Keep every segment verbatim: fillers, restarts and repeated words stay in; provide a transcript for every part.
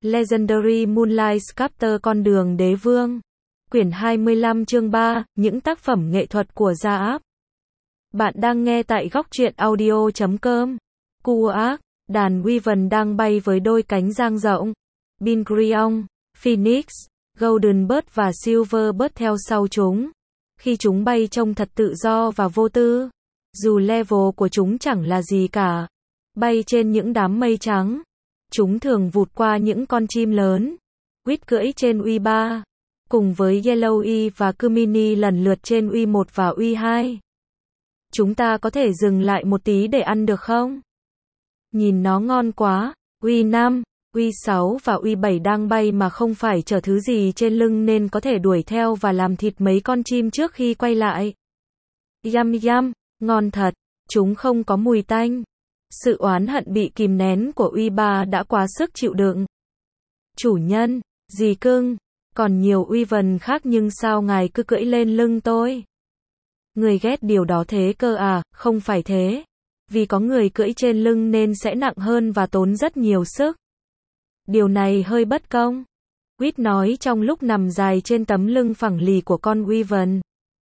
Legendary Moonlight Sculptor Con đường đế vương. Quyển hai mươi lăm chương ba, những tác phẩm nghệ thuật của Gia Áp. Bạn đang nghe tại góc truyện audio chấm com. Kuat, đàn Wyvern đang bay với đôi cánh dang rộng. Bingrion, Phoenix, Golden Bird và Silver Bird theo sau chúng. Khi chúng bay trông thật tự do và vô tư. Dù level của chúng chẳng là gì cả. Bay trên những đám mây trắng. Chúng thường vụt qua những con chim lớn. Quýt cưỡi trên uy ba. Cùng với Yellowy và Kumini lần lượt trên uy một và uy hai. Chúng ta có thể dừng lại một tí để ăn được không? Nhìn nó ngon quá. uy năm, uy sáu và uy bảy đang bay mà không phải chở thứ gì trên lưng nên có thể đuổi theo và làm thịt mấy con chim trước khi quay lại. Yum yum, ngon thật. Chúng không có mùi tanh. Sự oán hận bị kìm nén của uy ba đã quá sức chịu đựng. Chủ nhân, dì cưng, còn nhiều Wyvern khác nhưng sao ngài cứ cưỡi lên lưng tôi? Người ghét điều đó thế cơ à? Không phải thế. Vì có người cưỡi trên lưng nên sẽ nặng hơn và tốn rất nhiều sức. Điều này hơi bất công. Quýt nói trong lúc nằm dài trên tấm lưng phẳng lì của con Wyvern.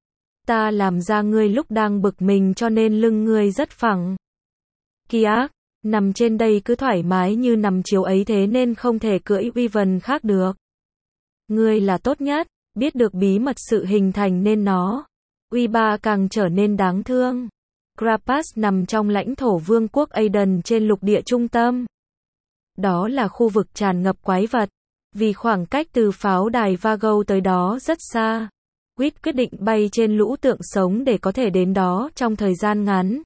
Ta làm ra ngươi lúc đang bực mình cho nên lưng ngươi rất phẳng. Kiak, nằm trên đây cứ thoải mái như nằm chiếu ấy thế nên không thể cưỡi Wyvern khác được. Ngươi là tốt nhất, biết được bí mật sự hình thành nên nó. uy ba càng trở nên đáng thương. Grapas nằm trong lãnh thổ vương quốc Aiden trên lục địa trung tâm. Đó là khu vực tràn ngập quái vật. Vì khoảng cách từ pháo đài Vago tới đó rất xa. Quýt quyết định bay trên lũ tượng sống để có thể đến đó trong thời gian ngắn.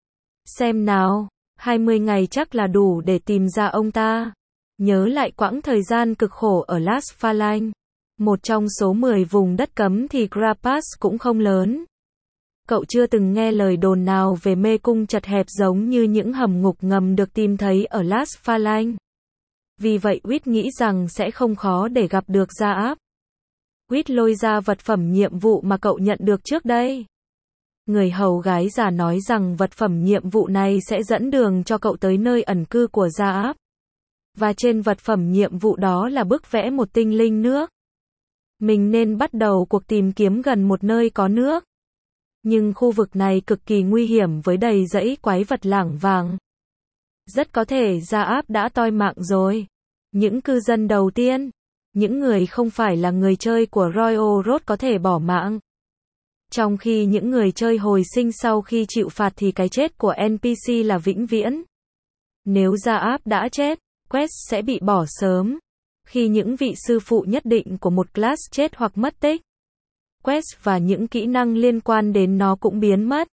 Xem nào, hai mươi ngày chắc là đủ để tìm ra ông ta. Nhớ lại quãng thời gian cực khổ ở Las Phalanx. Một trong số mười vùng đất cấm thì Grapas cũng không lớn. Cậu chưa từng nghe lời đồn nào về mê cung chật hẹp giống như những hầm ngục ngầm được tìm thấy ở Las Phalanx. Vì vậy Quýt nghĩ rằng sẽ không khó để gặp được Gia Áp. Quýt lôi ra vật phẩm nhiệm vụ mà cậu nhận được trước đây. Người hầu gái già nói rằng vật phẩm nhiệm vụ này sẽ dẫn đường cho cậu tới nơi ẩn cư của Gia Áp. Và trên vật phẩm nhiệm vụ đó là bức vẽ một tinh linh nước. Mình nên bắt đầu cuộc tìm kiếm gần một nơi có nước. Nhưng khu vực này cực kỳ nguy hiểm với đầy rẫy quái vật lảng vảng. Rất có thể Gia Áp đã toi mạng rồi. Những cư dân đầu tiên, những người không phải là người chơi của Royal Road có thể bỏ mạng. Trong khi những người chơi hồi sinh sau khi chịu phạt thì cái chết của en pê xê là vĩnh viễn. Nếu Gia Áp đã chết, quest sẽ bị bỏ sớm. Khi những vị sư phụ nhất định của một class chết hoặc mất tích, quest và những kỹ năng liên quan đến nó cũng biến mất.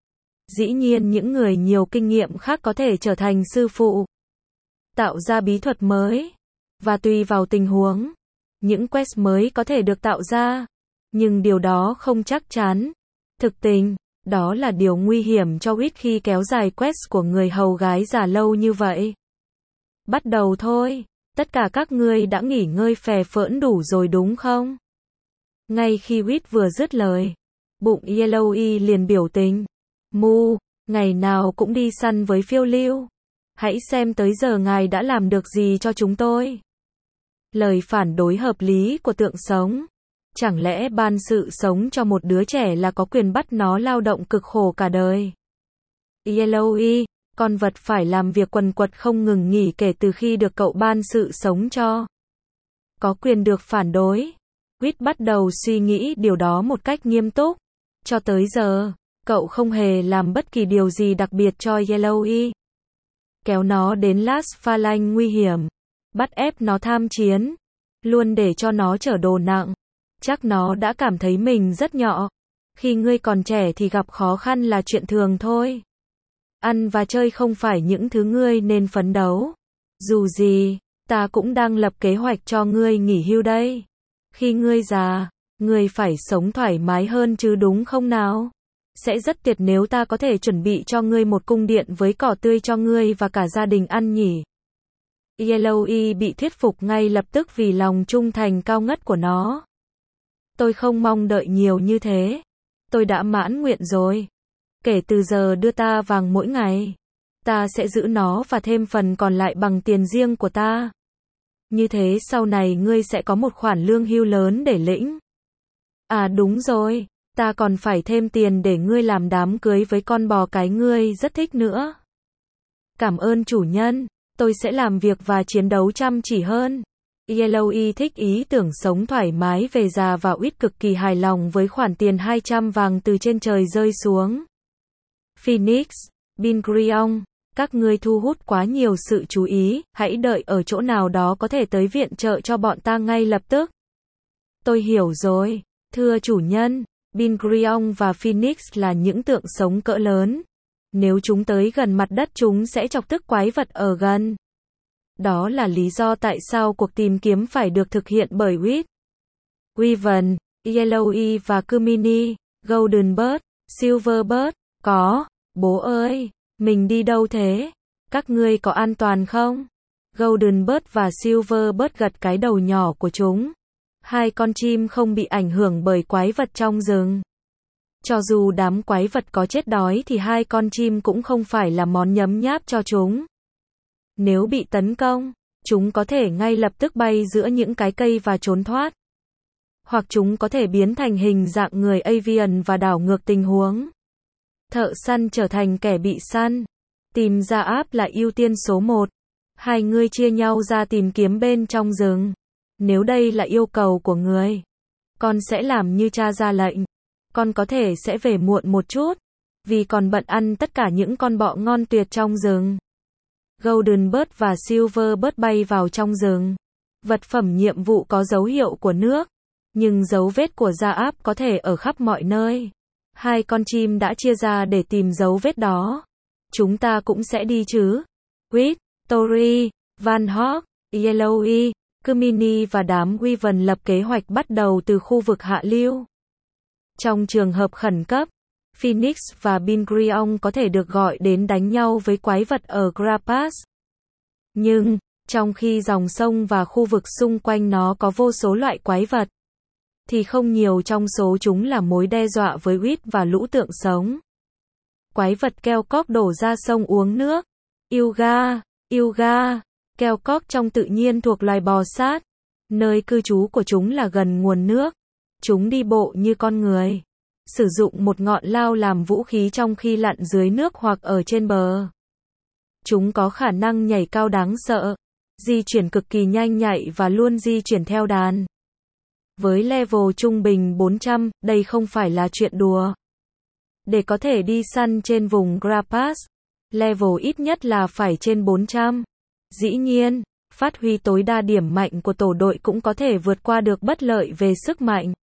Dĩ nhiên những người nhiều kinh nghiệm khác có thể trở thành sư phụ, tạo ra bí thuật mới, và tùy vào tình huống, những quest mới có thể được tạo ra, nhưng điều đó không chắc chắn. Thực tình, đó là điều nguy hiểm cho Quýt khi kéo dài quest của người hầu gái già lâu như vậy. Bắt đầu thôi, tất cả các ngươi đã nghỉ ngơi phè phỡn đủ rồi đúng không? Ngay khi Quýt vừa dứt lời, bụng Yellowy liền biểu tình. Mu, ngày nào cũng đi săn với phiêu lưu. Hãy xem tới giờ ngài đã làm được gì cho chúng tôi. Lời phản đối hợp lý của tượng sống. Chẳng lẽ ban sự sống cho một đứa trẻ là có quyền bắt nó lao động cực khổ cả đời? Yellowy, con vật phải làm việc quần quật không ngừng nghỉ kể từ khi được cậu ban sự sống cho. Có quyền được phản đối. Quýt bắt đầu suy nghĩ điều đó một cách nghiêm túc. Cho tới giờ, cậu không hề làm bất kỳ điều gì đặc biệt cho Yellowy. Kéo nó đến Las Phalanx nguy hiểm. Bắt ép nó tham chiến. Luôn để cho nó chở đồ nặng. Chắc nó đã cảm thấy mình rất nhỏ. Khi ngươi còn trẻ thì gặp khó khăn là chuyện thường thôi. Ăn và chơi không phải những thứ ngươi nên phấn đấu. Dù gì, ta cũng đang lập kế hoạch cho ngươi nghỉ hưu đây. Khi ngươi già, ngươi phải sống thoải mái hơn chứ đúng không nào? Sẽ rất tuyệt nếu ta có thể chuẩn bị cho ngươi một cung điện với cỏ tươi cho ngươi và cả gia đình ăn nhỉ. Yellowy bị thuyết phục ngay lập tức vì lòng trung thành cao ngất của nó. Tôi không mong đợi nhiều như thế. Tôi đã mãn nguyện rồi. Kể từ giờ đưa ta vàng mỗi ngày. Ta sẽ giữ nó và thêm phần còn lại bằng tiền riêng của ta. Như thế sau này ngươi sẽ có một khoản lương hưu lớn để lĩnh. À đúng rồi, ta còn phải thêm tiền để ngươi làm đám cưới với con bò cái ngươi rất thích nữa. Cảm ơn chủ nhân, tôi sẽ làm việc và chiến đấu chăm chỉ hơn. Yellowy thích ý tưởng sống thoải mái về già và Uýt cực kỳ hài lòng với khoản tiền hai trăm vàng từ trên trời rơi xuống. Phoenix, Bingrion, các ngươi thu hút quá nhiều sự chú ý, hãy đợi ở chỗ nào đó có thể tới viện trợ cho bọn ta ngay lập tức. Tôi hiểu rồi, thưa chủ nhân, Bingrion và Phoenix là những tượng sống cỡ lớn. Nếu chúng tới gần mặt đất chúng sẽ chọc tức quái vật ở gần. Đó là lý do tại sao cuộc tìm kiếm phải được thực hiện bởi Uýt, Wyvern, Yellowy và Kumini, Goldenbird, Silverbird. Có, bố ơi, mình đi đâu thế? Các ngươi có an toàn không? Goldenbird và Silverbird gật cái đầu nhỏ của chúng. Hai con chim không bị ảnh hưởng bởi quái vật trong rừng. Cho dù đám quái vật có chết đói thì hai con chim cũng không phải là món nhấm nháp cho chúng. Nếu bị tấn công, chúng có thể ngay lập tức bay giữa những cái cây và trốn thoát. Hoặc chúng có thể biến thành hình dạng người avian và đảo ngược tình huống. Thợ săn trở thành kẻ bị săn. Tìm ra áp là ưu tiên số một. Hai người chia nhau ra tìm kiếm bên trong rừng. Nếu đây là yêu cầu của người, con sẽ làm như cha ra lệnh. Con có thể sẽ về muộn một chút, vì còn bận ăn tất cả những con bọ ngon tuyệt trong rừng. Goldenbird và Silverbird bay vào trong rừng. Vật phẩm nhiệm vụ có dấu hiệu của nước, nhưng dấu vết của da áp có thể ở khắp mọi nơi. Hai con chim đã chia ra để tìm dấu vết đó. Chúng ta cũng sẽ đi chứ. Uýt, Tori, Van Hawk, Yellowy, Kumini và đám Wyvern lập kế hoạch bắt đầu từ khu vực hạ lưu. Trong trường hợp khẩn cấp, Phoenix và Bingrion có thể được gọi đến đánh nhau với quái vật ở Grapas. Nhưng, trong khi dòng sông và khu vực xung quanh nó có vô số loại quái vật, thì không nhiều trong số chúng là mối đe dọa với Uýt và lũ tượng sống. Quái vật keo cóc đổ ra sông uống nước. Ilga, Ilga, keo cóc trong tự nhiên thuộc loài bò sát. Nơi cư trú của chúng là gần nguồn nước. Chúng đi bộ như con người. Sử dụng một ngọn lao làm vũ khí trong khi lặn dưới nước hoặc ở trên bờ. Chúng có khả năng nhảy cao đáng sợ, di chuyển cực kỳ nhanh nhạy và luôn di chuyển theo đàn. Với level trung bình bốn trăm, đây không phải là chuyện đùa. Để có thể đi săn trên vùng Grapas, level ít nhất là phải trên bốn trăm. Dĩ nhiên, phát huy tối đa điểm mạnh của tổ đội cũng có thể vượt qua được bất lợi về sức mạnh.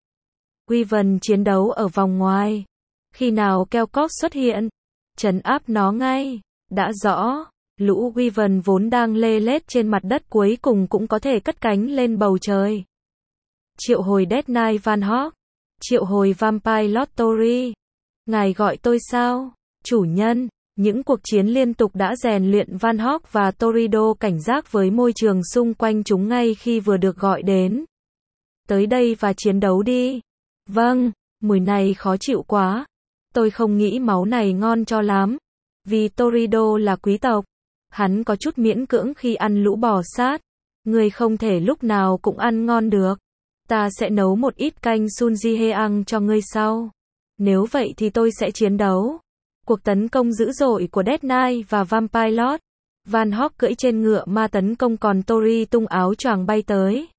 Wyvern chiến đấu ở vòng ngoài. Khi nào keo cóc xuất hiện, trấn áp nó ngay. Đã rõ, lũ Wyvern vốn đang lê lết trên mặt đất cuối cùng cũng có thể cất cánh lên bầu trời. Triệu hồi Death Knight Van Hawk. Triệu hồi Vampire Lord Tori. Ngài gọi tôi sao? Chủ nhân, những cuộc chiến liên tục đã rèn luyện Van Hawk và Torido cảnh giác với môi trường xung quanh chúng ngay khi vừa được gọi đến. Tới đây và chiến đấu đi. Vâng, mùi này khó chịu quá. Tôi không nghĩ máu này ngon cho lắm. Vì Torido là quý tộc, hắn có chút miễn cưỡng khi ăn lũ bò sát. Người không thể lúc nào cũng ăn ngon được. Ta sẽ nấu một ít canh Sunjiheang cho ngươi sau. Nếu vậy thì tôi sẽ chiến đấu. Cuộc tấn công dữ dội của Death Knight và Vampire Lord. Van Hawk cưỡi trên ngựa ma tấn công còn Tori tung áo choàng bay tới.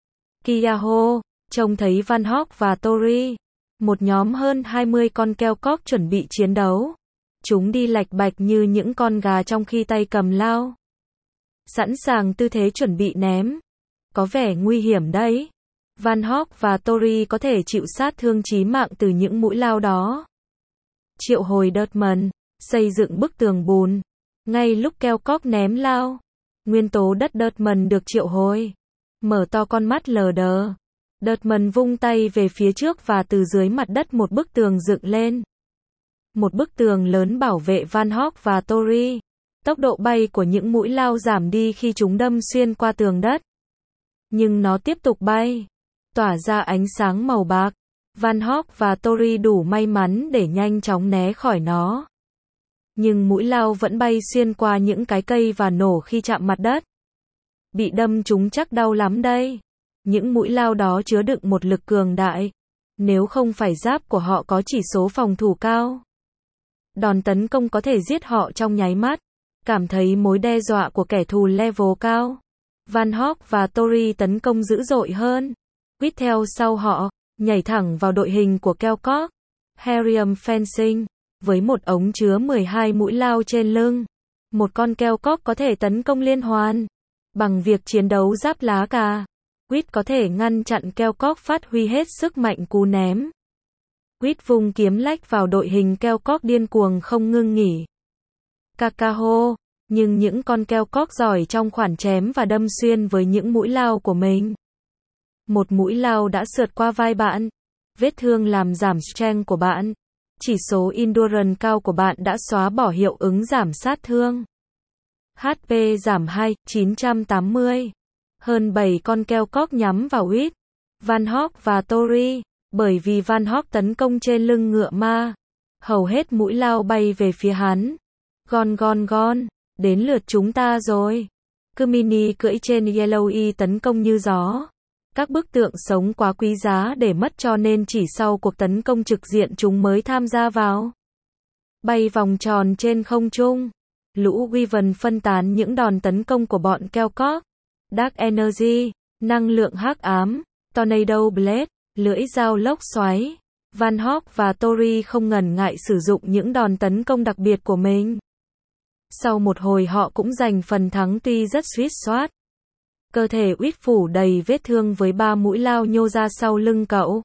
Kiaho, trông thấy Van Hawk và Tori. Một nhóm hơn hai mươi con keo cóc chuẩn bị chiến đấu. Chúng đi lạch bạch như những con gà trong khi tay cầm lao. Sẵn sàng tư thế chuẩn bị ném. Có vẻ nguy hiểm đấy. Van Hawk và Tori có thể chịu sát thương chí mạng từ những mũi lao đó. Triệu hồi Dirtman, xây dựng bức tường bùn. Ngay lúc keo cóc ném lao, nguyên tố đất Dirtman được triệu hồi. Mở to con mắt lờ đờ. Dirtman vung tay về phía trước và từ dưới mặt đất một bức tường dựng lên. Một bức tường lớn bảo vệ Van Hawk và Tori. Tốc độ bay của những mũi lao giảm đi khi chúng đâm xuyên qua tường đất. Nhưng nó tiếp tục bay, tỏa ra ánh sáng màu bạc. Van Hawk và Tori đủ may mắn để nhanh chóng né khỏi nó. Nhưng mũi lao vẫn bay xuyên qua những cái cây và nổ khi chạm mặt đất. Bị đâm chúng chắc đau lắm đây. Những mũi lao đó chứa đựng một lực cường đại. Nếu không phải giáp của họ có chỉ số phòng thủ cao, đòn tấn công có thể giết họ trong nháy mắt. Cảm thấy mối đe dọa của kẻ thù level cao, Van Hawk và Tori tấn công dữ dội hơn. Quýt theo sau họ, nhảy thẳng vào đội hình của Kelcock. Harrium Fencing, với một ống chứa mười hai mũi lao trên lưng, một con Kelcock có thể tấn công liên hoàn. Bằng việc chiến đấu giáp lá cà, Quýt có thể ngăn chặn Kelcock phát huy hết sức mạnh cú ném. Quýt vung kiếm lách vào đội hình Kelcock điên cuồng không ngưng nghỉ. Cacao, nhưng những con Kelcock giỏi trong khoản chém và đâm xuyên với những mũi lao của mình. Một mũi lao đã sượt qua vai bạn. Vết thương làm giảm strength của bạn. Chỉ số endurance cao của bạn đã xóa bỏ hiệu ứng giảm sát thương. hát pê giảm hai nghìn chín trăm tám mươi. Hơn bảy con Kelcock nhắm vào Quýt, Van Hawk và Tori. Bởi vì Van Hawk tấn công trên lưng ngựa ma, hầu hết mũi lao bay về phía hắn. Gon gon gon, đến lượt chúng ta rồi. Kumini cưỡi trên Yellow tấn công như gió. Các bức tượng sống quá quý giá để mất cho nên chỉ sau cuộc tấn công trực diện chúng mới tham gia vào. Bay vòng tròn trên không trung. Lũ Wyvern phân tán những đòn tấn công của bọn Kelcock. Dark Energy, năng lượng hắc ám, Tornado Blade, lưỡi dao lốc xoáy. Van Hawk và Tori không ngần ngại sử dụng những đòn tấn công đặc biệt của mình. Sau một hồi họ cũng giành phần thắng tuy rất suýt soát. Cơ thể Quýt phủ đầy vết thương với ba mũi lao nhô ra sau lưng cậu.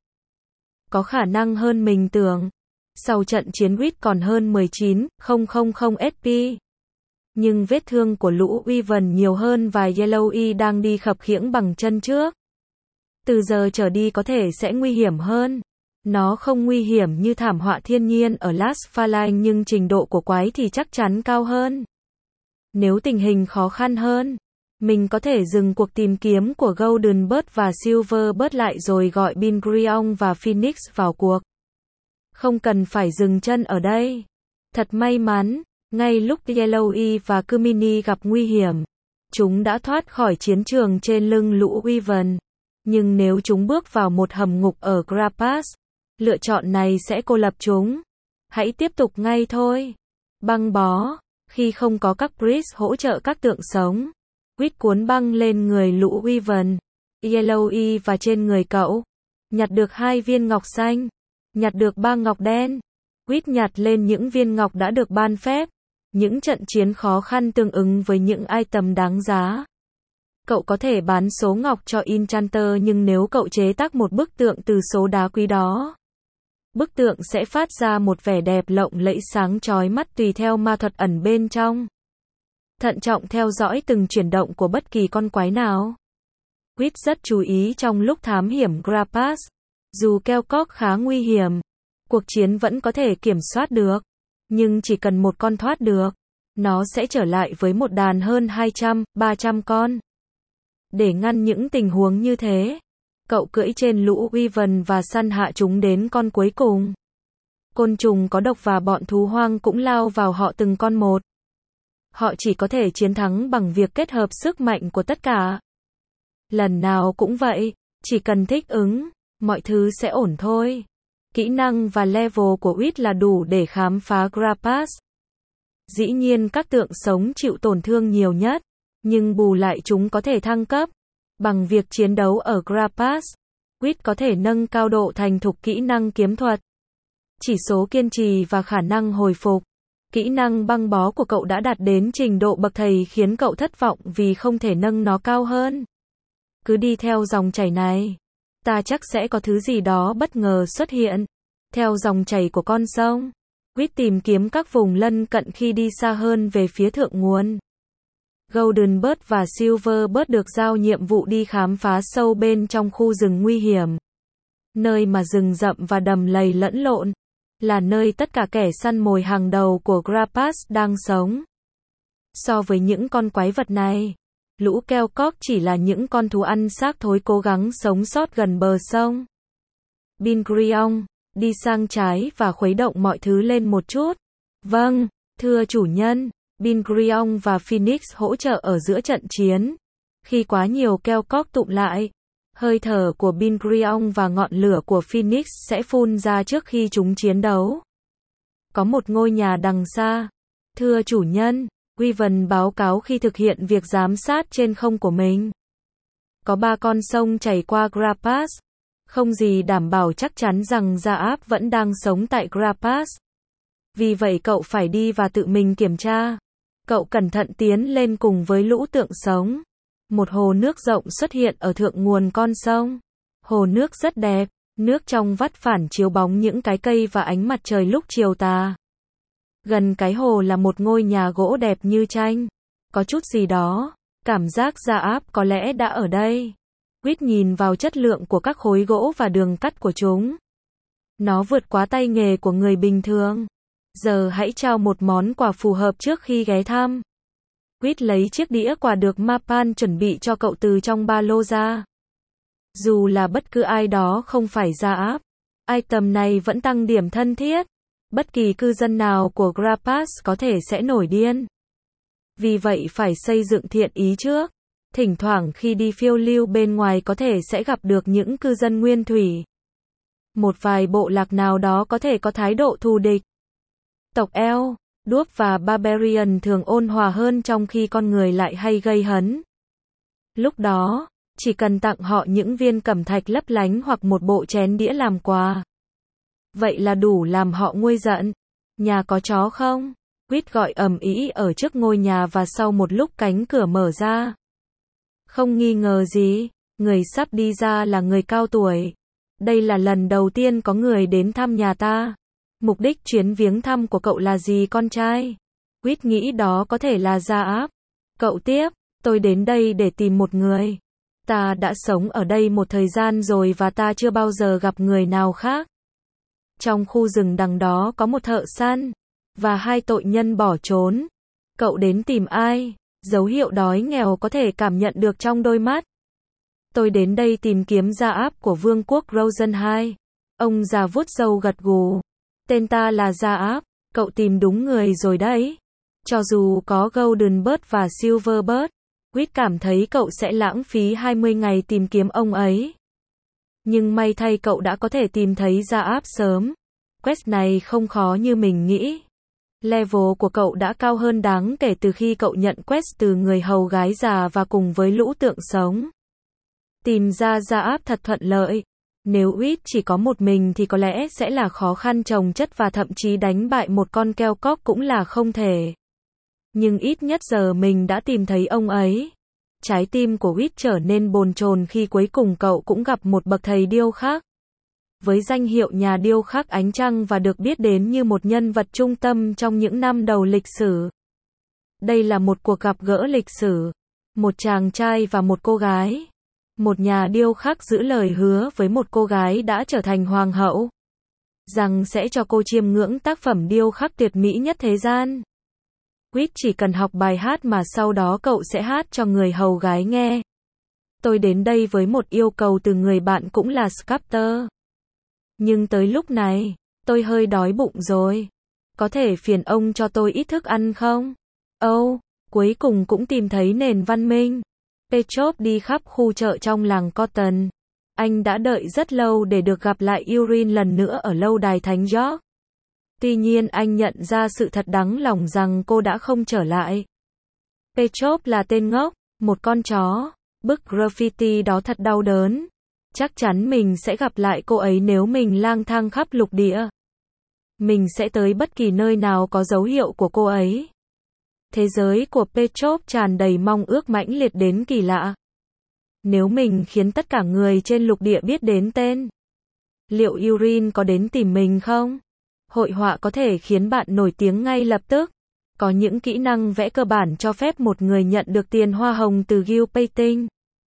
Có khả năng hơn mình tưởng. Sau trận chiến Quýt còn hơn mười chín nghìn ét pê. Nhưng vết thương của lũ Wyvern nhiều hơn và Yellow đang đi khập khiễng bằng chân trước. Từ giờ trở đi có thể sẽ nguy hiểm hơn. Nó không nguy hiểm như thảm họa thiên nhiên ở Last Phalanx nhưng trình độ của quái thì chắc chắn cao hơn. Nếu tình hình khó khăn hơn, mình có thể dừng cuộc tìm kiếm của Golden Bird và Silver Bird lại rồi gọi Bingrion và Phoenix vào cuộc. Không cần phải dừng chân ở đây. Thật may mắn, ngay lúc Yellow và Kumini gặp nguy hiểm, chúng đã thoát khỏi chiến trường trên lưng lũ Wyvern. Nhưng nếu chúng bước vào một hầm ngục ở Grapas, lựa chọn này sẽ cô lập chúng. Hãy tiếp tục ngay thôi. Băng bó. Khi không có các priest hỗ trợ các tượng sống, Quýt cuốn băng lên người lũ Wyvern, Yellow và trên người cậu. Nhặt được hai viên ngọc xanh. Nhặt được ba ngọc đen. Quýt nhặt lên những viên ngọc đã được ban phép. Những trận chiến khó khăn tương ứng với những item đáng giá. Cậu có thể bán số ngọc cho Enchanter nhưng nếu cậu chế tác một bức tượng từ số đá quý đó, bức tượng sẽ phát ra một vẻ đẹp lộng lẫy sáng chói mắt tùy theo ma thuật ẩn bên trong. Thận trọng theo dõi từng chuyển động của bất kỳ con quái nào. Quýt rất chú ý trong lúc thám hiểm Grapas. Dù Kelcock khá nguy hiểm, cuộc chiến vẫn có thể kiểm soát được. Nhưng chỉ cần một con thoát được, nó sẽ trở lại với một đàn hơn hai trăm, ba trăm con. Để ngăn những tình huống như thế, cậu cưỡi trên lũ Wyvern và săn hạ chúng đến con cuối cùng. Côn trùng có độc và bọn thú hoang cũng lao vào họ từng con một. Họ chỉ có thể chiến thắng bằng việc kết hợp sức mạnh của tất cả. Lần nào cũng vậy, chỉ cần thích ứng, mọi thứ sẽ ổn thôi. Kỹ năng và level của Quýt là đủ để khám phá Grapas. Dĩ nhiên các tượng sống chịu tổn thương nhiều nhất, nhưng bù lại chúng có thể thăng cấp. Bằng việc chiến đấu ở Grapas, Quýt có thể nâng cao độ thành thục kỹ năng kiếm thuật, chỉ số kiên trì và khả năng hồi phục. Kỹ năng băng bó của cậu đã đạt đến trình độ bậc thầy khiến cậu thất vọng vì không thể nâng nó cao hơn. Cứ đi theo dòng chảy này, ta chắc sẽ có thứ gì đó bất ngờ xuất hiện. Theo dòng chảy của con sông, Quýt tìm kiếm các vùng lân cận khi đi xa hơn về phía thượng nguồn. Golden Bird và Silver Bird được giao nhiệm vụ đi khám phá sâu bên trong khu rừng nguy hiểm. Nơi mà rừng rậm và đầm lầy lẫn lộn, là nơi tất cả kẻ săn mồi hàng đầu của Grapas đang sống. So với những con quái vật này, lũ Kelcock chỉ là những con thú ăn xác thối cố gắng sống sót gần bờ sông. Bingrion, đi sang trái và khuấy động mọi thứ lên một chút. Vâng, thưa chủ nhân. Bingrion và Phoenix hỗ trợ ở giữa trận chiến. Khi quá nhiều keo cóc tụm lại, hơi thở của Bingrion và ngọn lửa của Phoenix sẽ phun ra trước khi chúng chiến đấu. Có một ngôi nhà đằng xa. Thưa chủ nhân, Wyvern báo cáo khi thực hiện việc giám sát trên không của mình. Có ba con sông chảy qua Grapas. Không gì đảm bảo chắc chắn rằng Zaap vẫn đang sống tại Grapas. Vì vậy cậu phải đi và tự mình kiểm tra. Cậu cẩn thận tiến lên cùng với lũ tượng sống. Một hồ nước rộng xuất hiện ở thượng nguồn con sông. Hồ nước rất đẹp, nước trong vắt phản chiếu bóng những cái cây và ánh mặt trời lúc chiều tà. Gần cái hồ là một ngôi nhà gỗ đẹp như tranh. Có chút gì đó, cảm giác Zaap có lẽ đã ở đây. Quýt nhìn vào chất lượng của các khối gỗ và đường cắt của chúng. Nó vượt quá tay nghề của người bình thường. Giờ hãy trao một món quà phù hợp trước khi ghé thăm. Quýt lấy chiếc đĩa quà được Mapan chuẩn bị cho cậu từ trong ba lô ra. Dù là bất cứ ai đó không phải Zaap, item này vẫn tăng điểm thân thiết. Bất kỳ cư dân nào của Grapas có thể sẽ nổi điên. Vì vậy phải xây dựng thiện ý trước. Thỉnh thoảng khi đi phiêu lưu bên ngoài có thể sẽ gặp được những cư dân nguyên thủy. Một vài bộ lạc nào đó có thể có thái độ thù địch. Tộc Elf, Dwarf và Barbarian thường ôn hòa hơn trong khi con người lại hay gây hấn. Lúc đó, chỉ cần tặng họ những viên cẩm thạch lấp lánh hoặc một bộ chén đĩa làm quà. Vậy là đủ làm họ nguôi giận. Nhà có chó không? Quýt gọi ầm ĩ ở trước ngôi nhà và sau một lúc cánh cửa mở ra. Không nghi ngờ gì, người sắp đi ra là người cao tuổi. Đây là lần đầu tiên có người đến thăm nhà ta. Mục đích chuyến viếng thăm của cậu là gì con trai? Quýt nghĩ đó có thể là Zaap. Cậu tiếp, tôi đến đây để tìm một người. Ta đã sống ở đây một thời gian rồi và ta chưa bao giờ gặp người nào khác. Trong khu rừng đằng đó có một thợ săn và hai tội nhân bỏ trốn. Cậu đến tìm ai? Dấu hiệu đói nghèo có thể cảm nhận được trong đôi mắt. Tôi đến đây tìm kiếm Zaap của vương quốc Rosen hai. Ông già vuốt râu gật gù. Tên ta là Zaap, cậu tìm đúng người rồi đấy. Cho dù có Goldenbird và Silverbird, Quýt cảm thấy cậu sẽ lãng phí hai mươi ngày tìm kiếm ông ấy. Nhưng may thay cậu đã có thể tìm thấy Zaap sớm. Quest này không khó như mình nghĩ. Level của cậu đã cao hơn đáng kể từ khi cậu nhận quest từ người hầu gái già và cùng với lũ tượng sống. Tìm ra Zaap thật thuận lợi. Nếu Quýt chỉ có một mình thì có lẽ sẽ là khó khăn chồng chất và thậm chí đánh bại một con keo cóc cũng là không thể. Nhưng ít nhất giờ mình đã tìm thấy ông ấy. Trái tim của Quýt trở nên bồn chồn khi cuối cùng cậu cũng gặp một bậc thầy điêu khắc. Với danh hiệu nhà điêu khắc ánh trăng và được biết đến như một nhân vật trung tâm trong những năm đầu lịch sử. Đây là một cuộc gặp gỡ lịch sử. Một chàng trai và một cô gái. Một nhà điêu khắc giữ lời hứa với một cô gái đã trở thành hoàng hậu. Rằng sẽ cho cô chiêm ngưỡng tác phẩm điêu khắc tuyệt mỹ nhất thế gian. Quýt chỉ cần học bài hát mà sau đó cậu sẽ hát cho người hầu gái nghe. Tôi đến đây với một yêu cầu từ người bạn cũng là Sculptor. Nhưng tới lúc này, tôi hơi đói bụng rồi. Có thể phiền ông cho tôi ít thức ăn không? Âu, oh, cuối cùng cũng tìm thấy nền văn minh. Petrov đi khắp khu chợ trong làng Cotton. Anh đã đợi rất lâu để được gặp lại Urin lần nữa ở lâu đài Thánh George. Tuy nhiên anh nhận ra sự thật đáng lòng rằng cô đã không trở lại. Petrov là tên ngốc, một con chó. Bức graffiti đó thật đau đớn. Chắc chắn mình sẽ gặp lại cô ấy nếu mình lang thang khắp lục địa. Mình sẽ tới bất kỳ nơi nào có dấu hiệu của cô ấy. Thế giới của Petrov tràn đầy mong ước mãnh liệt đến kỳ lạ. Nếu mình khiến tất cả người trên lục địa biết đến tên, liệu Urin có đến tìm mình không? Hội họa có thể khiến bạn nổi tiếng ngay lập tức. Có những kỹ năng vẽ cơ bản cho phép một người nhận được tiền hoa hồng từ Guild Painting.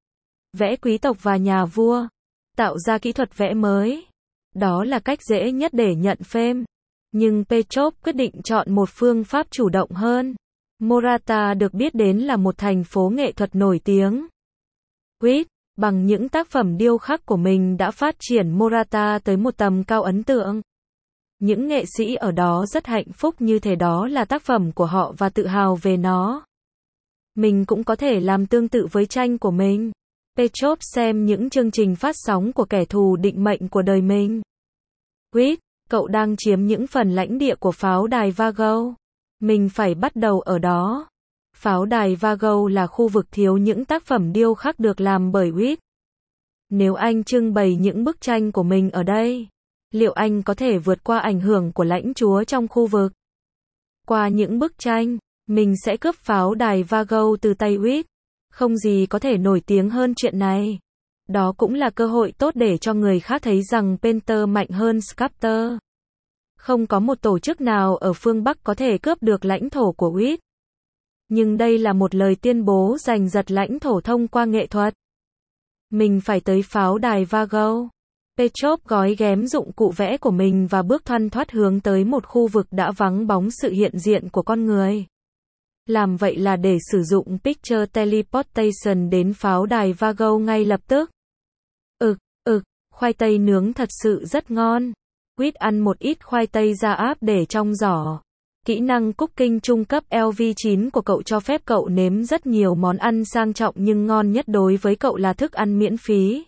Vẽ quý tộc và nhà vua. Tạo ra kỹ thuật vẽ mới. Đó là cách dễ nhất để nhận fame. Nhưng Petrov quyết định chọn một phương pháp chủ động hơn. Morata được biết đến là một thành phố nghệ thuật nổi tiếng. Quýt, bằng những tác phẩm điêu khắc của mình đã phát triển Morata tới một tầm cao ấn tượng. Những nghệ sĩ ở đó rất hạnh phúc như thể đó là tác phẩm của họ và tự hào về nó. Mình cũng có thể làm tương tự với tranh của mình. Petrov xem những chương trình phát sóng của kẻ thù định mệnh của đời mình. Quýt, cậu đang chiếm những phần lãnh địa của pháo đài Vago. Mình phải bắt đầu ở đó. Pháo đài Vago là khu vực thiếu những tác phẩm điêu khắc được làm bởi Quýt. Nếu anh trưng bày những bức tranh của mình ở đây, liệu anh có thể vượt qua ảnh hưởng của lãnh chúa trong khu vực? Qua những bức tranh, mình sẽ cướp pháo đài Vago từ tay Quýt. Không gì có thể nổi tiếng hơn chuyện này. Đó cũng là cơ hội tốt để cho người khác thấy rằng Painter mạnh hơn Sculptor. Không có một tổ chức nào ở phương Bắc có thể cướp được lãnh thổ của Quýt. Nhưng đây là một lời tuyên bố giành giật lãnh thổ thông qua nghệ thuật. Mình phải tới pháo đài Vago. Petrov gói ghém dụng cụ vẽ của mình và bước thoăn thoắt hướng tới một khu vực đã vắng bóng sự hiện diện của con người. Làm vậy là để sử dụng Picture Teleportation đến pháo đài Vago ngay lập tức. Ực, ực, khoai tây nướng thật sự rất ngon. Quýt ăn một ít khoai tây ra áp để trong giỏ. Kỹ năng cooking trung cấp L V chín của cậu cho phép cậu nếm rất nhiều món ăn sang trọng nhưng ngon nhất đối với cậu là thức ăn miễn phí.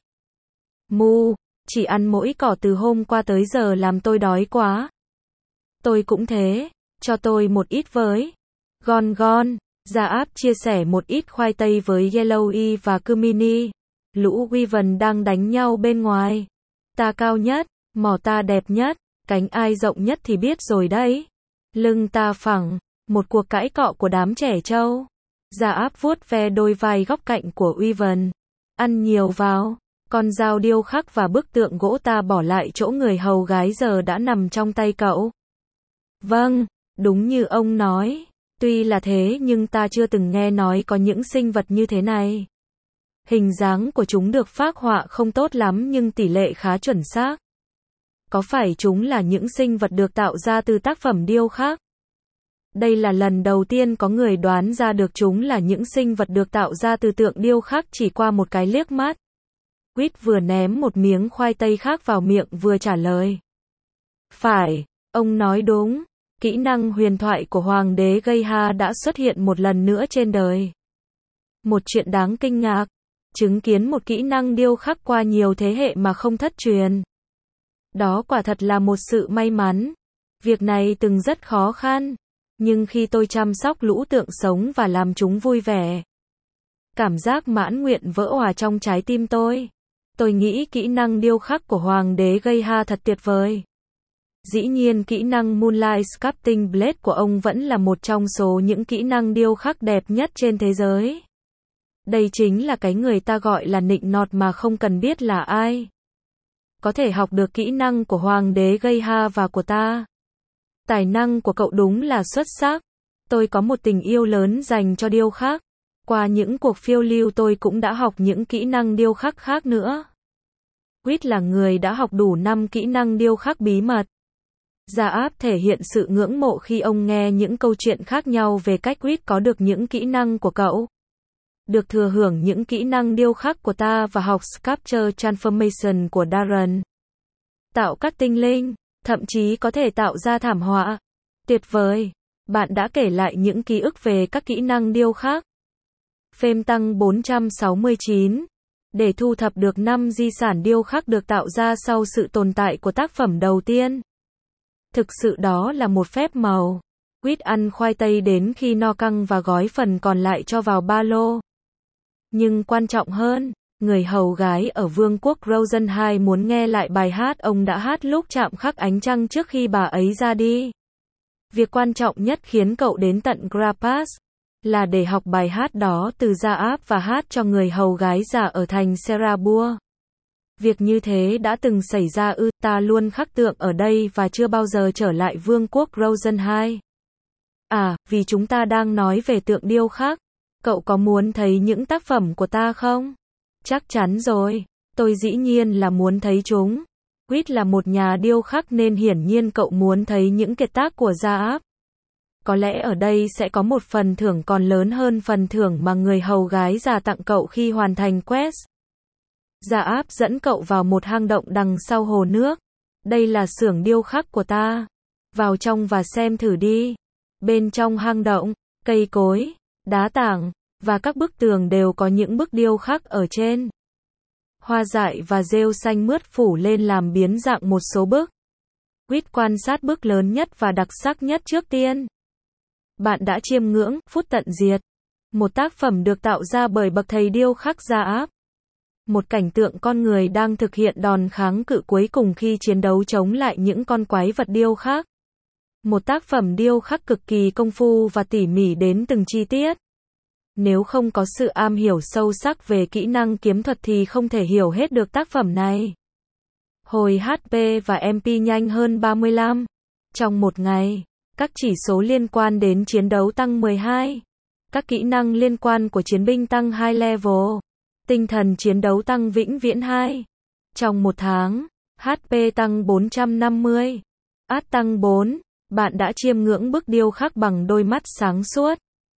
Mu, chỉ ăn mỗi cỏ từ hôm qua tới giờ làm tôi đói quá. Tôi cũng thế, cho tôi một ít với. Gon gon, Gia áp chia sẻ một ít khoai tây với Yellowy và Kumini. Lũ Wyvern đang đánh nhau bên ngoài. Ta cao nhất, mỏ ta đẹp nhất, cánh ai rộng nhất thì biết rồi đấy. Lưng ta phẳng, một cuộc cãi cọ của đám trẻ trâu. Gia áp vuốt ve đôi vai góc cạnh của Wyvern. Ăn nhiều vào. Con dao điêu khắc và bức tượng gỗ ta bỏ lại chỗ người hầu gái giờ đã nằm trong tay cậu. Vâng, đúng như ông nói. Tuy là thế nhưng ta chưa từng nghe nói có những sinh vật như thế này. Hình dáng của chúng được phác họa không tốt lắm nhưng tỷ lệ khá chuẩn xác. Có phải chúng là những sinh vật được tạo ra từ tác phẩm điêu khắc? Đây là lần đầu tiên có người đoán ra được chúng là những sinh vật được tạo ra từ tượng điêu khắc chỉ qua một cái liếc mắt. Quýt vừa ném một miếng khoai tây khác vào miệng vừa trả lời. Phải, ông nói đúng. Kỹ năng huyền thoại của Hoàng đế Geisha đã xuất hiện một lần nữa trên đời. Một chuyện đáng kinh ngạc. Chứng kiến một kỹ năng điêu khắc qua nhiều thế hệ mà không thất truyền. Đó quả thật là một sự may mắn. Việc này từng rất khó khăn. Nhưng khi tôi chăm sóc lũ tượng sống và làm chúng vui vẻ, cảm giác mãn nguyện vỡ òa trong trái tim tôi. Tôi nghĩ kỹ năng điêu khắc của Hoàng đế Geisha thật tuyệt vời. Dĩ nhiên kỹ năng Moonlight Sculpting Blade của ông vẫn là một trong số những kỹ năng điêu khắc đẹp nhất trên thế giới. Đây chính là cái người ta gọi là nịnh nọt mà không cần biết là ai. Có thể học được kỹ năng của Hoàng đế Geisha và của ta. Tài năng của cậu đúng là xuất sắc. Tôi có một tình yêu lớn dành cho điêu khắc. Qua những cuộc phiêu lưu tôi cũng đã học những kỹ năng điêu khắc khác nữa. Quýt là người đã học đủ năm kỹ năng điêu khắc bí mật. Gia áp thể hiện sự ngưỡng mộ khi ông nghe những câu chuyện khác nhau về cách Quýt có được những kỹ năng của cậu. Được thừa hưởng những kỹ năng điêu khắc của ta và học Sculpture Transformation của Darren. Tạo các tinh linh, thậm chí có thể tạo ra thảm họa. Tuyệt vời! Bạn đã kể lại những ký ức về các kỹ năng điêu khắc. Phêm tăng bốn trăm sáu mươi chín. Để thu thập được năm di sản điêu khắc được tạo ra sau sự tồn tại của tác phẩm đầu tiên. Thực sự đó là một phép màu. Quýt ăn khoai tây đến khi no căng và gói phần còn lại cho vào ba lô. Nhưng quan trọng hơn, người hầu gái ở vương quốc Rosenheim muốn nghe lại bài hát ông đã hát lúc chạm khắc ánh trăng trước khi bà ấy ra đi. Việc quan trọng nhất khiến cậu đến tận Grapas là để học bài hát đó từ Gia áp và hát cho người hầu gái già ở thành Serabua. Việc như thế đã từng xảy ra ư, ta luôn khắc tượng ở đây và chưa bao giờ trở lại vương quốc Rosenheim. À, vì chúng ta đang nói về tượng điêu khắc. Cậu có muốn thấy những tác phẩm của ta không? Chắc chắn rồi, tôi dĩ nhiên là muốn thấy chúng. Quýt là một nhà điêu khắc nên hiển nhiên cậu muốn thấy những kiệt tác của Gia áp. Có lẽ ở đây sẽ có một phần thưởng còn lớn hơn phần thưởng mà người hầu gái già tặng cậu khi hoàn thành quest. Gia áp dẫn cậu vào một hang động đằng sau hồ nước. Đây là xưởng điêu khắc của ta. Vào trong và xem thử đi. Bên trong hang động, cây cối, đá tảng, và các bức tường đều có những bức điêu khắc ở trên. Hoa dại và rêu xanh mướt phủ lên làm biến dạng một số bức. Quýt quan sát bức lớn nhất và đặc sắc nhất trước tiên. Bạn đã chiêm ngưỡng Phút Tận Diệt, một tác phẩm được tạo ra bởi bậc thầy điêu khắc Gia Áp. Một cảnh tượng con người đang thực hiện đòn kháng cự cuối cùng khi chiến đấu chống lại những con quái vật điêu khắc. Một tác phẩm điêu khắc cực kỳ công phu và tỉ mỉ đến từng chi tiết. Nếu không có sự am hiểu sâu sắc về kỹ năng kiếm thuật thì không thể hiểu hết được tác phẩm này. Hồi hát pê và em pê nhanh hơn ba mươi lăm. Trong một ngày, các chỉ số liên quan đến chiến đấu tăng mười hai. Các kỹ năng liên quan của chiến binh tăng hai level. Tinh thần chiến đấu tăng vĩnh viễn hai. Trong một tháng, hát pê tăng bốn trăm năm mươi. Át tăng bốn. Bạn đã chiêm ngưỡng bức điêu khắc bằng đôi mắt sáng suốt.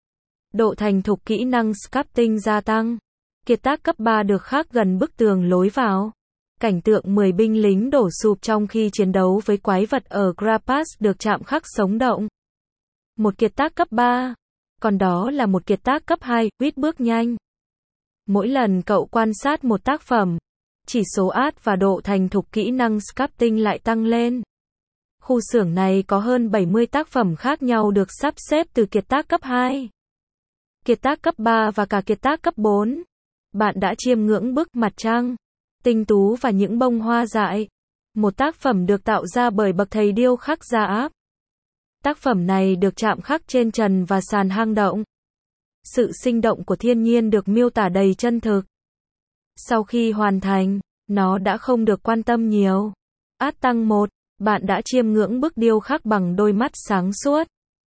Độ thành thục kỹ năng sculpting gia tăng. Kiệt tác cấp ba được khắc gần bức tường lối vào. Cảnh tượng mười binh lính đổ sụp trong khi chiến đấu với quái vật ở Grapas được chạm khắc sống động. Một kiệt tác cấp ba. Còn đó là một kiệt tác cấp hai, Quýt bước nhanh. Mỗi lần cậu quan sát một tác phẩm, chỉ số art và độ thành thục kỹ năng sculpting lại tăng lên. Khu xưởng này có hơn bảy mươi tác phẩm khác nhau được sắp xếp từ kiệt tác cấp hai, kiệt tác cấp ba và cả kiệt tác cấp bốn. Bạn đã chiêm ngưỡng bức Mặt Trăng, Tinh Tú và những bông hoa dại. Một tác phẩm được tạo ra bởi bậc thầy điêu khắc Gia Áp. Tác phẩm này được chạm khắc trên trần và sàn hang động. Sự sinh động của thiên nhiên được miêu tả đầy chân thực. Sau khi hoàn thành, nó đã không được quan tâm nhiều. Át tăng một. Bạn đã chiêm ngưỡng bức điêu khắc bằng đôi mắt sáng suốt.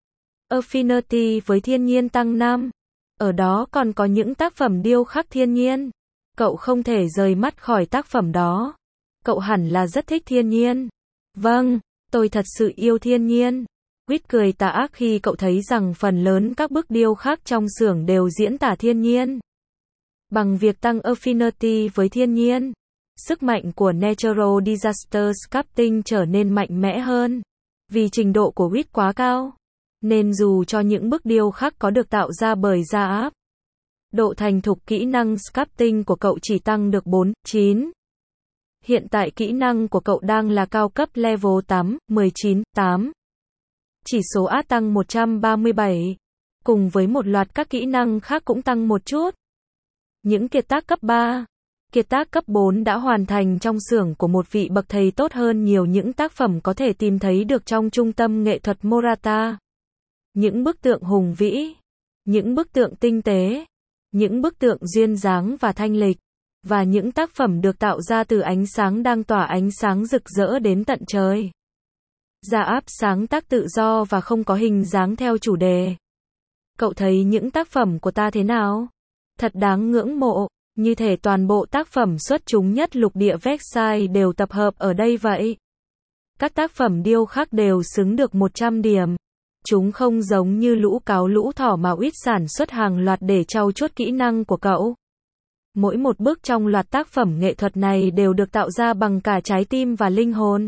Affinity với thiên nhiên tăng năm. Ở đó còn có những tác phẩm điêu khắc thiên nhiên. Cậu không thể rời mắt khỏi tác phẩm đó. Cậu hẳn là rất thích thiên nhiên. Vâng, tôi thật sự yêu thiên nhiên. Quýt cười tà ác khi cậu thấy rằng phần lớn các bức điêu khắc trong xưởng đều diễn tả thiên nhiên. Bằng việc tăng affinity với thiên nhiên, sức mạnh của Natural Disaster Sculpting trở nên mạnh mẽ hơn. Vì trình độ của Quýt quá cao, nên dù cho những bức điêu khắc có được tạo ra bởi Gia Áp, độ thành thục kỹ năng sculpting của cậu chỉ tăng được bốn, chín. Hiện tại kỹ năng của cậu đang là cao cấp level tám, mười chín, tám. Chỉ số át tăng một trăm ba mươi bảy. Cùng với một loạt các kỹ năng khác cũng tăng một chút. Những kiệt tác cấp ba, kiệt tác cấp bốn đã hoàn thành trong xưởng của một vị bậc thầy tốt hơn nhiều những tác phẩm có thể tìm thấy được trong trung tâm nghệ thuật Morata. Những bức tượng hùng vĩ, những bức tượng tinh tế, những bức tượng duyên dáng và thanh lịch, và những tác phẩm được tạo ra từ ánh sáng đang tỏa ánh sáng rực rỡ đến tận trời. Gia Áp sáng tác tự do và không có hình dáng theo chủ đề. Cậu thấy những tác phẩm của ta thế nào? Thật đáng ngưỡng mộ, như thể toàn bộ tác phẩm xuất chúng nhất lục địa Versailles đều tập hợp ở đây vậy. Các tác phẩm điêu khắc đều xứng được một trăm điểm. Chúng không giống như lũ cáo lũ thỏ mà Quýt sản xuất hàng loạt để trau chuốt kỹ năng của cậu. Mỗi một bước trong loạt tác phẩm nghệ thuật này đều được tạo ra bằng cả trái tim và linh hồn.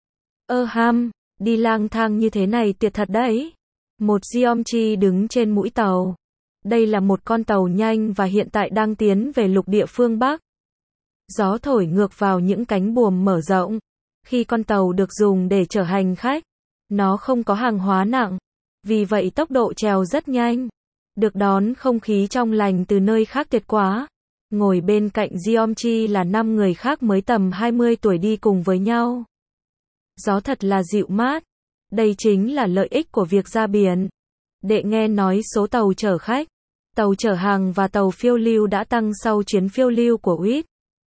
Ơ ham, đi lang thang như thế này tuyệt thật đấy. Một Geomchi đứng trên mũi tàu. Đây là một con tàu nhanh và hiện tại đang tiến về lục địa phương Bắc. Gió thổi ngược vào những cánh buồm mở rộng. Khi con tàu được dùng để chở hành khách, nó không có hàng hóa nặng. Vì vậy tốc độ chèo rất nhanh. Được đón không khí trong lành từ nơi khác tuyệt quá. Ngồi bên cạnh Geomchi là năm người khác mới tầm hai mươi tuổi đi cùng với nhau. Gió thật là dịu mát. Đây chính là lợi ích của việc ra biển. Đệ nghe nói số tàu chở khách, tàu chở hàng và tàu phiêu lưu đã tăng sau chuyến phiêu lưu của Quýt.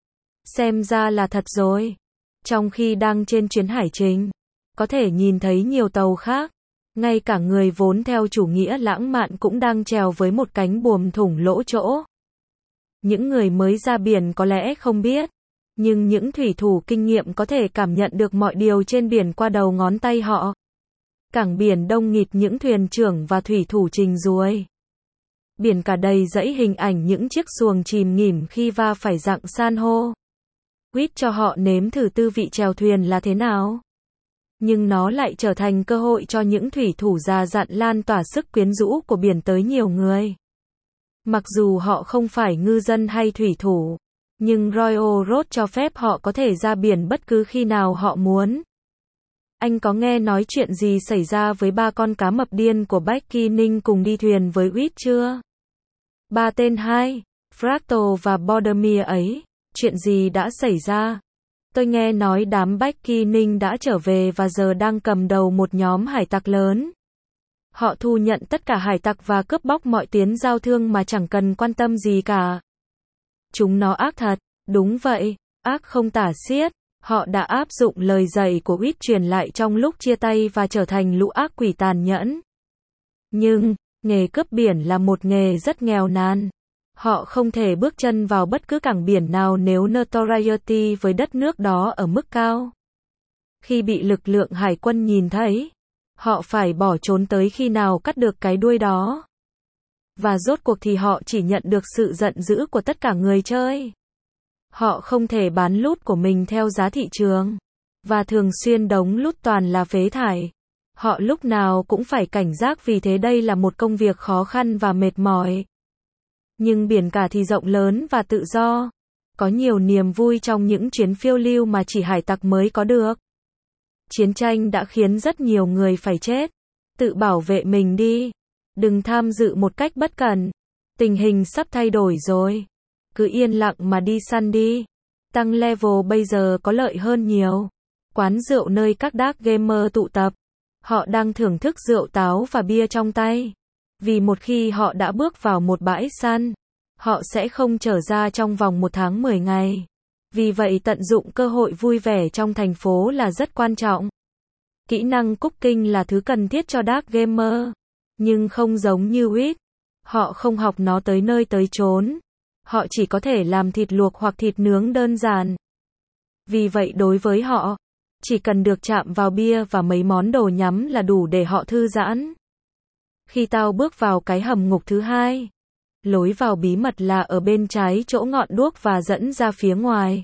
Xem ra là thật rồi. Trong khi đang trên chuyến hải trình, có thể nhìn thấy nhiều tàu khác. Ngay cả người vốn theo chủ nghĩa lãng mạn cũng đang chèo với một cánh buồm thủng lỗ chỗ. Những người mới ra biển có lẽ không biết, nhưng những thủy thủ kinh nghiệm có thể cảm nhận được mọi điều trên biển qua đầu ngón tay họ. Cảng biển đông nghịt những thuyền trưởng và thủy thủ trình ruồi. Biển cả đầy dãy hình ảnh những chiếc xuồng chìm nghỉm khi va phải dặng san hô. Quýt cho họ nếm thử tư vị chèo thuyền là thế nào. Nhưng nó lại trở thành cơ hội cho những thủy thủ già dặn lan tỏa sức quyến rũ của biển tới nhiều người. Mặc dù họ không phải ngư dân hay thủy thủ, nhưng Royal Road cho phép họ có thể ra biển bất cứ khi nào họ muốn. Anh có nghe nói chuyện gì xảy ra với ba con cá mập điên của Becky Ninh cùng đi thuyền với Whit chưa? Ba tên hai, Fractal và Bordermere ấy, chuyện gì đã xảy ra? Tôi nghe nói đám Becky Ninh đã trở về và giờ đang cầm đầu một nhóm hải tặc lớn. Họ thu nhận tất cả hải tặc và cướp bóc mọi tuyến giao thương mà chẳng cần quan tâm gì cả. Chúng nó ác thật, đúng vậy, ác không tả xiết. Họ đã áp dụng lời dạy của Whit truyền lại trong lúc chia tay và trở thành lũ ác quỷ tàn nhẫn. Nhưng, nghề cướp biển là một nghề rất nghèo nàn. Họ không thể bước chân vào bất cứ cảng biển nào nếu notoriety với đất nước đó ở mức cao. Khi bị lực lượng hải quân nhìn thấy, họ phải bỏ trốn tới khi nào cắt được cái đuôi đó. Và rốt cuộc thì họ chỉ nhận được sự giận dữ của tất cả người chơi. Họ không thể bán loot của mình theo giá thị trường. Và thường xuyên đống loot toàn là phế thải. Họ lúc nào cũng phải cảnh giác vì thế đây là một công việc khó khăn và mệt mỏi. Nhưng biển cả thì rộng lớn và tự do. Có nhiều niềm vui trong những chuyến phiêu lưu mà chỉ hải tặc mới có được. Chiến tranh đã khiến rất nhiều người phải chết. Tự bảo vệ mình đi. Đừng tham dự một cách bất cẩn. Tình hình sắp thay đổi rồi. Cứ yên lặng mà đi săn đi. Tăng level bây giờ có lợi hơn nhiều. Quán rượu nơi các dark gamer tụ tập. Họ đang thưởng thức rượu táo và bia trong tay. Vì một khi họ đã bước vào một bãi săn, họ sẽ không trở ra trong vòng một tháng mười ngày. Vì vậy tận dụng cơ hội vui vẻ trong thành phố là rất quan trọng. Kỹ năng cooking là thứ cần thiết cho dark gamer. Nhưng không giống như Whit. Họ không học nó tới nơi tới chốn. Họ chỉ có thể làm thịt luộc hoặc thịt nướng đơn giản. Vì vậy đối với họ, chỉ cần được chạm vào bia và mấy món đồ nhắm là đủ để họ thư giãn. Khi tao bước vào cái hầm ngục thứ hai, lối vào bí mật là ở bên trái chỗ ngọn đuốc và dẫn ra phía ngoài.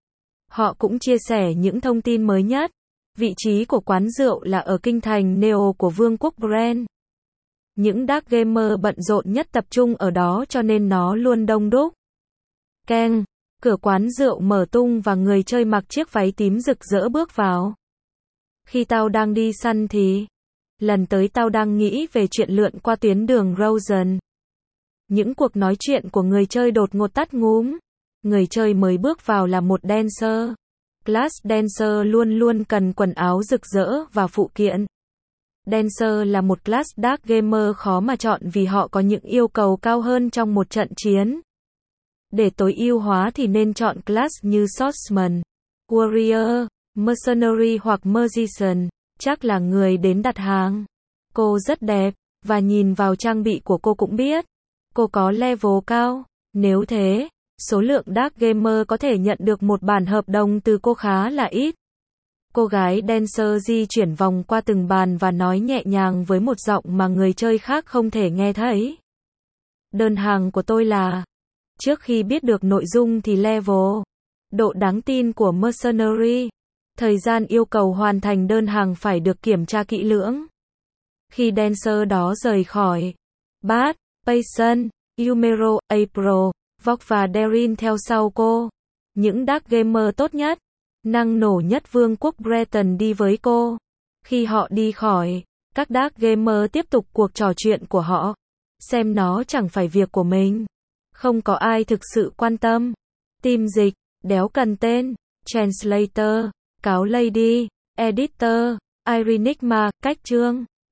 Họ cũng chia sẻ những thông tin mới nhất. Vị trí của quán rượu là ở kinh thành Neo của Vương quốc Bren. Những dark gamer bận rộn nhất tập trung ở đó cho nên nó luôn đông đúc. Keng, cửa quán rượu mở tung và người chơi mặc chiếc váy tím rực rỡ bước vào. Khi tao đang đi săn thì, lần tới tao đang nghĩ về chuyện lượn qua tuyến đường Rosen. Những cuộc nói chuyện của người chơi đột ngột tắt ngúm. Người chơi mới bước vào là một dancer. Class dancer luôn luôn cần quần áo rực rỡ và phụ kiện. Dancer là một class dark gamer khó mà chọn vì họ có những yêu cầu cao hơn trong một trận chiến. Để tối ưu hóa thì nên chọn class như Swordsman, Warrior, Mercenary hoặc Magician. Chắc là người đến đặt hàng. Cô rất đẹp, và nhìn vào trang bị của cô cũng biết. Cô có level cao. Nếu thế, số lượng dark gamer có thể nhận được một bản hợp đồng từ cô khá là ít. Cô gái dancer di chuyển vòng qua từng bàn và nói nhẹ nhàng với một giọng mà người chơi khác không thể nghe thấy. Đơn hàng của tôi là... Trước khi biết được nội dung thì level, độ đáng tin của Mercenary, thời gian yêu cầu hoàn thành đơn hàng phải được kiểm tra kỹ lưỡng. Khi dancer đó rời khỏi, Bart, Payson, Yumero, April, Vok và Darin theo sau cô. Những dark gamer tốt nhất, năng nổ nhất Vương quốc Breton đi với cô. Khi họ đi khỏi, các dark gamer tiếp tục cuộc trò chuyện của họ. Xem nó chẳng phải việc của mình. Không có ai thực sự quan tâm. Team dịch, đéo cần tên, translator, cáo lady, editor, Irenigma, cách chương.